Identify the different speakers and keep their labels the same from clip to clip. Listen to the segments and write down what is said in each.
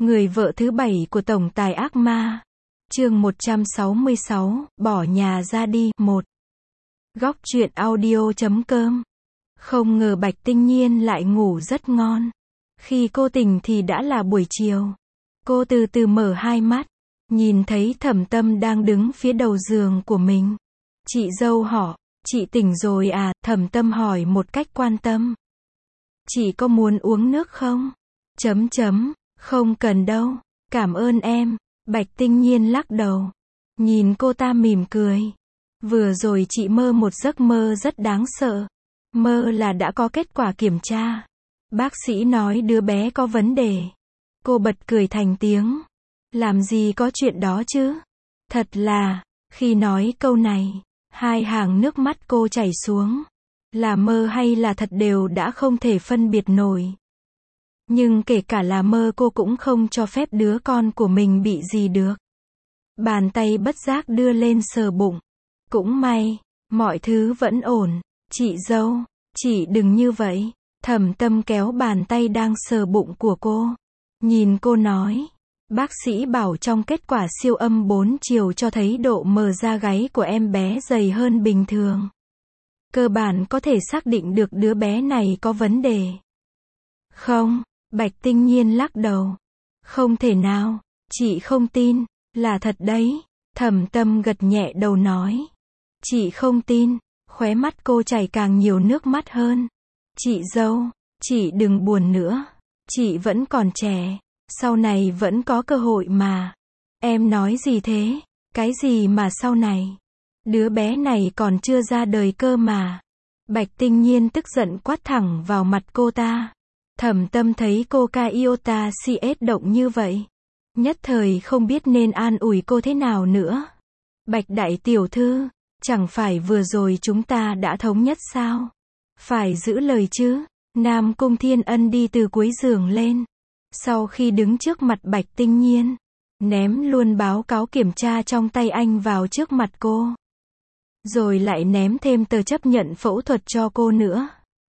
Speaker 1: Người vợ thứ 7 của tổng tài ác ma. Chương 166, bỏ nhà ra đi. 1. Góc truyện audio.com. Không ngờ Bạch Tinh Nhiên lại ngủ rất ngon. Khi cô tỉnh thì đã là buổi chiều. Cô từ từ mở hai mắt, nhìn thấy Thẩm Tâm đang đứng phía đầu giường của mình. Chị dâu họ, chị tỉnh rồi à? Thẩm Tâm hỏi một cách quan tâm. Chị có muốn uống nước không? Không cần đâu, cảm ơn em. Bạch Tinh Nhiên lắc đầu, nhìn cô ta mỉm cười. Vừa rồi chị mơ một giấc mơ rất đáng sợ. Mơ là đã có kết quả kiểm tra. Bác sĩ nói đứa bé có vấn đề. Cô bật cười thành tiếng. Làm gì có chuyện đó chứ? Thật là, khi nói câu này, hai hàng nước mắt cô chảy xuống. Là mơ hay là thật đều đã không thể phân biệt nổi. Nhưng kể cả là mơ cô cũng không cho phép đứa con của mình bị gì được. Bàn tay bất giác đưa lên sờ bụng. Cũng may, mọi thứ vẫn ổn. Chị dâu, chị đừng như vậy. Thẩm Tâm kéo bàn tay đang sờ bụng của cô. Nhìn cô nói. Bác sĩ bảo trong kết quả siêu âm 4 chiều cho thấy độ mờ da gáy của em bé dày hơn bình thường. Cơ bản có thể xác định được đứa bé này có vấn đề. Không, Bạch Tinh Nhiên lắc đầu. Không thể nào, chị không tin, là thật đấy. Thẩm Tâm gật nhẹ đầu nói. Chị không tin, khóe mắt cô chảy càng nhiều nước mắt hơn. Chị dâu, chị đừng buồn nữa. Chị vẫn còn trẻ, sau này vẫn có cơ hội mà. Em nói gì thế? Cái gì mà sau này? Đứa bé này còn chưa ra đời cơ mà. Bạch Tinh Nhiên tức giận quát thẳng vào mặt cô ta. Thẩm Tâm thấy cô ca iota CS động như vậy. Nhất thời không biết nên an ủi cô thế nào nữa. Bạch đại tiểu thư, chẳng phải vừa rồi chúng ta đã thống nhất sao? Phải giữ lời chứ. Nam Cung Thiên Ân đi từ cuối giường lên. Sau khi đứng trước mặt Bạch Tinh Nhiên, ném luôn báo cáo kiểm tra trong tay anh vào trước mặt cô. Rồi lại ném thêm tờ chấp nhận phẫu thuật cho cô nữa.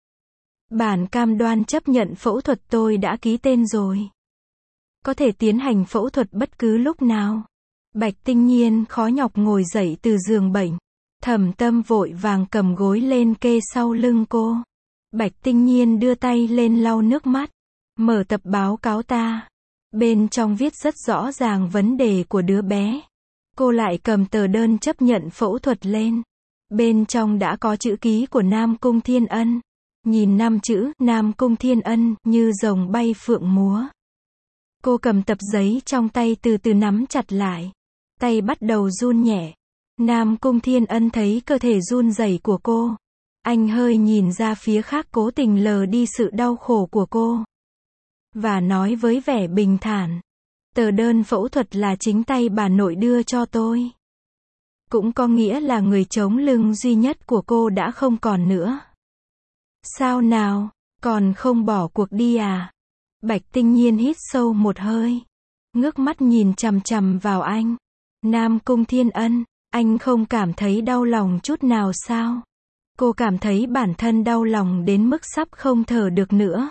Speaker 1: Bản cam đoan chấp nhận phẫu thuật tôi đã ký tên rồi. Có thể tiến hành phẫu thuật bất cứ lúc nào. Bạch Tinh Nhiên khó nhọc ngồi dậy từ giường bệnh. Thẩm Tâm vội vàng cầm gối lên kê sau lưng cô. Bạch Tinh Nhiên đưa tay lên lau nước mắt. Mở tập báo cáo ta. Bên trong viết rất rõ ràng vấn đề của đứa bé. Cô lại cầm tờ đơn chấp nhận phẫu thuật lên. Bên trong đã có chữ ký của Nam Cung Thiên Ân. Nhìn 5 chữ Nam Cung Thiên Ân như rồng bay phượng múa. Cô cầm tập giấy trong tay từ từ nắm chặt lại. Tay bắt đầu run nhẹ. Nam Cung Thiên Ân thấy cơ thể run rẩy của cô. Anh hơi nhìn ra phía khác cố tình lờ đi sự đau khổ của cô. Và nói với vẻ bình thản. Tờ đơn phẫu thuật là chính tay bà nội đưa cho tôi. Cũng có nghĩa là người chống lưng duy nhất của cô đã không còn nữa. Sao nào, còn không bỏ cuộc đi à? Bạch Tinh Nhiên hít sâu một hơi. Ngước mắt nhìn chằm chằm vào anh. Nam Cung Thiên Ân, anh không cảm thấy đau lòng chút nào sao? Cô cảm thấy bản thân đau lòng đến mức sắp không thở được nữa.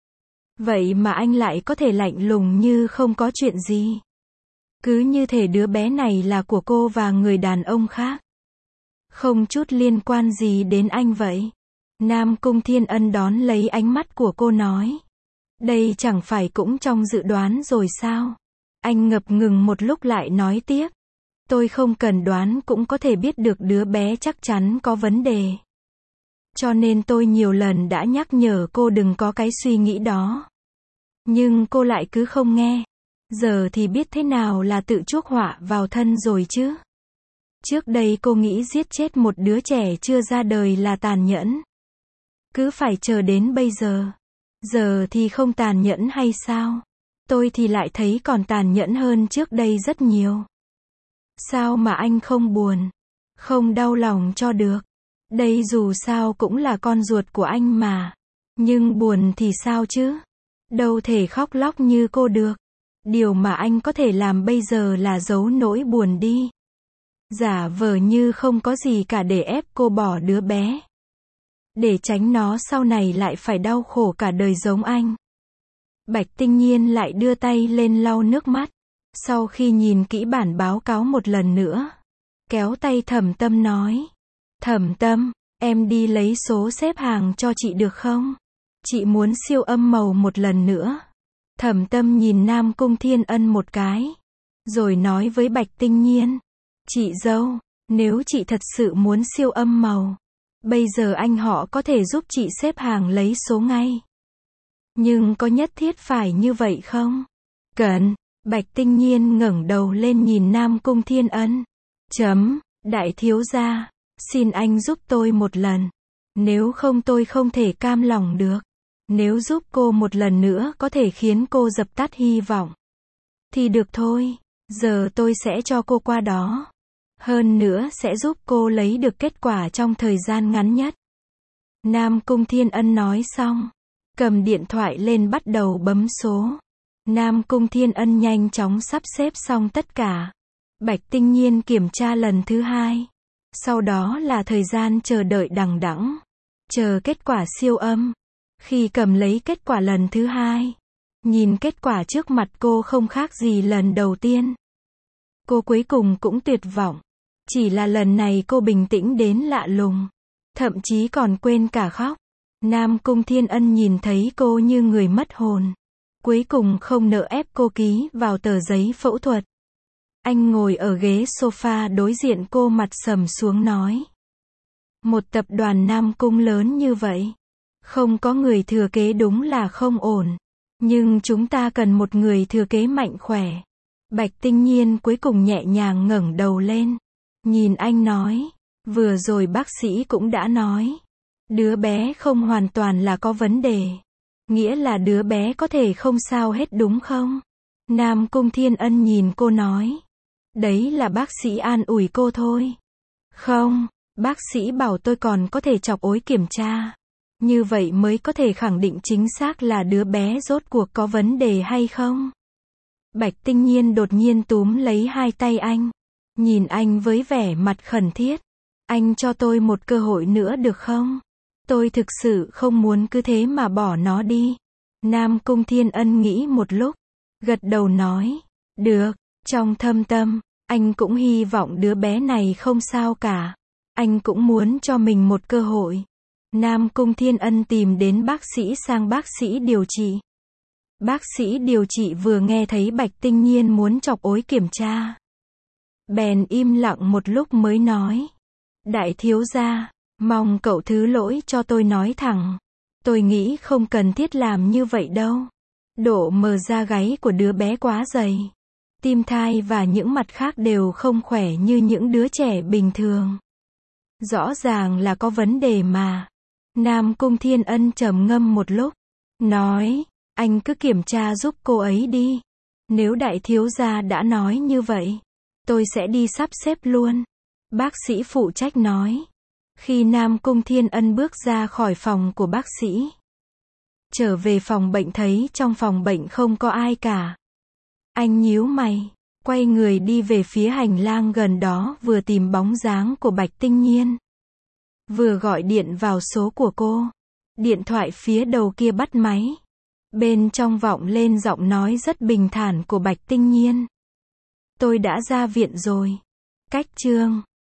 Speaker 1: Vậy mà anh lại có thể lạnh lùng như không có chuyện gì. Cứ như thể đứa bé này là của cô và người đàn ông khác. Không chút liên quan gì đến anh vậy. Nam Cung Thiên Ân đón lấy ánh mắt của cô nói. Đây chẳng phải cũng trong dự đoán rồi sao? Anh ngập ngừng một lúc lại nói tiếp. Tôi không cần đoán cũng có thể biết được đứa bé chắc chắn có vấn đề. Cho nên tôi nhiều lần đã nhắc nhở cô đừng có cái suy nghĩ đó. Nhưng cô lại cứ không nghe. Giờ thì biết thế nào là tự chuốc họa vào thân rồi chứ. Trước đây cô nghĩ giết chết một đứa trẻ chưa ra đời là tàn nhẫn. Cứ phải chờ đến bây giờ. Giờ thì không tàn nhẫn hay sao? Tôi thì lại thấy còn tàn nhẫn hơn trước đây rất nhiều. Sao mà anh không buồn? Không đau lòng cho được. Đây dù sao cũng là con ruột của anh mà. Nhưng buồn thì sao chứ? Đâu thể khóc lóc như cô được. Điều mà anh có thể làm bây giờ là giấu nỗi buồn đi. Giả vờ như không có gì cả để ép cô bỏ đứa bé. Để tránh nó sau này lại phải đau khổ cả đời giống anh. Bạch Tinh Nhiên lại đưa tay lên lau nước mắt. Sau khi nhìn kỹ bản báo cáo một lần nữa, kéo tay Thẩm Tâm nói. Thẩm Tâm, em đi lấy số xếp hàng cho chị được không? Chị muốn siêu âm màu một lần nữa. Thẩm Tâm nhìn Nam Cung Thiên Ân một cái, rồi nói với Bạch Tinh Nhiên. Chị dâu, nếu chị thật sự muốn siêu âm màu, bây giờ anh họ có thể giúp chị xếp hàng lấy số ngay. Nhưng có nhất thiết phải như vậy không? Cần. Bạch Tinh Nhiên ngẩng đầu lên nhìn Nam Cung Thiên Ân. Đại thiếu gia, xin anh giúp tôi một lần. Nếu không tôi không thể cam lòng được. Nếu giúp cô một lần nữa có thể khiến cô dập tắt hy vọng, thì được thôi. Giờ tôi sẽ cho cô qua đó. Hơn nữa sẽ giúp cô lấy được kết quả trong thời gian ngắn nhất. Nam Cung Thiên Ân nói xong, cầm điện thoại lên bắt đầu bấm số. Nam Cung Thiên Ân nhanh chóng sắp xếp xong tất cả. Bạch Tinh Nhiên kiểm tra lần thứ hai. Sau đó là thời gian chờ đợi đằng đẵng, chờ kết quả siêu âm. Khi cầm lấy kết quả lần thứ hai, nhìn kết quả trước mặt cô không khác gì lần đầu tiên. Cô cuối cùng cũng tuyệt vọng. Chỉ là lần này cô bình tĩnh đến lạ lùng, thậm chí còn quên cả khóc. Nam Cung Thiên Ân nhìn thấy cô như người mất hồn. Cuối cùng không nỡ ép cô ký vào tờ giấy phẫu thuật. Anh ngồi ở ghế sofa đối diện cô, mặt sầm xuống nói. Một tập đoàn Nam Cung lớn như vậy, không có người thừa kế đúng là không ổn. Nhưng chúng ta cần một người thừa kế mạnh khỏe. Bạch Tinh Nhiên cuối cùng nhẹ nhàng ngẩng đầu lên, nhìn anh nói. Vừa rồi bác sĩ cũng đã nói, đứa bé không hoàn toàn là có vấn đề. Nghĩa là đứa bé có thể không sao hết đúng không? Nam Cung Thiên Ân nhìn cô nói. Đấy là bác sĩ an ủi cô thôi. Không, bác sĩ bảo tôi còn có thể chọc ối kiểm tra. Như vậy mới có thể khẳng định chính xác là đứa bé rốt cuộc có vấn đề hay không. Bạch Tinh Nhiên đột nhiên túm lấy hai tay anh, nhìn anh với vẻ mặt khẩn thiết. Anh cho tôi một cơ hội nữa được không? Tôi thực sự không muốn cứ thế mà bỏ nó đi. Nam Cung Thiên Ân nghĩ một lúc, gật đầu nói. Được. Trong thâm tâm, anh cũng hy vọng đứa bé này không sao cả. Anh cũng muốn cho mình một cơ hội. Nam Cung Thiên Ân tìm đến bác sĩ sang bác sĩ điều trị. Bác sĩ điều trị vừa nghe thấy Bạch Tinh Nhiên muốn chọc ối kiểm tra, bèn im lặng một lúc mới nói. Đại thiếu gia, mong cậu thứ lỗi cho tôi nói thẳng. Tôi nghĩ không cần thiết làm như vậy đâu. Độ mờ da gáy của đứa bé quá dày. Tim thai và những mặt khác đều không khỏe như những đứa trẻ bình thường. Rõ ràng là có vấn đề mà. Nam Cung Thiên Ân trầm ngâm một lúc, nói, anh cứ kiểm tra giúp cô ấy đi. Nếu đại thiếu gia đã nói như vậy, tôi sẽ đi sắp xếp luôn. Bác sĩ phụ trách nói. Khi Nam Cung Thiên Ân bước ra khỏi phòng của bác sĩ, trở về phòng bệnh thấy trong phòng bệnh không có ai cả. Anh nhíu mày, quay người đi về phía hành lang gần đó, vừa tìm bóng dáng của Bạch Tinh Nhiên, vừa gọi điện vào số của cô. Điện thoại phía đầu kia bắt máy. Bên trong vọng lên giọng nói rất bình thản của Bạch Tinh Nhiên. Tôi đã ra viện rồi. Cách chương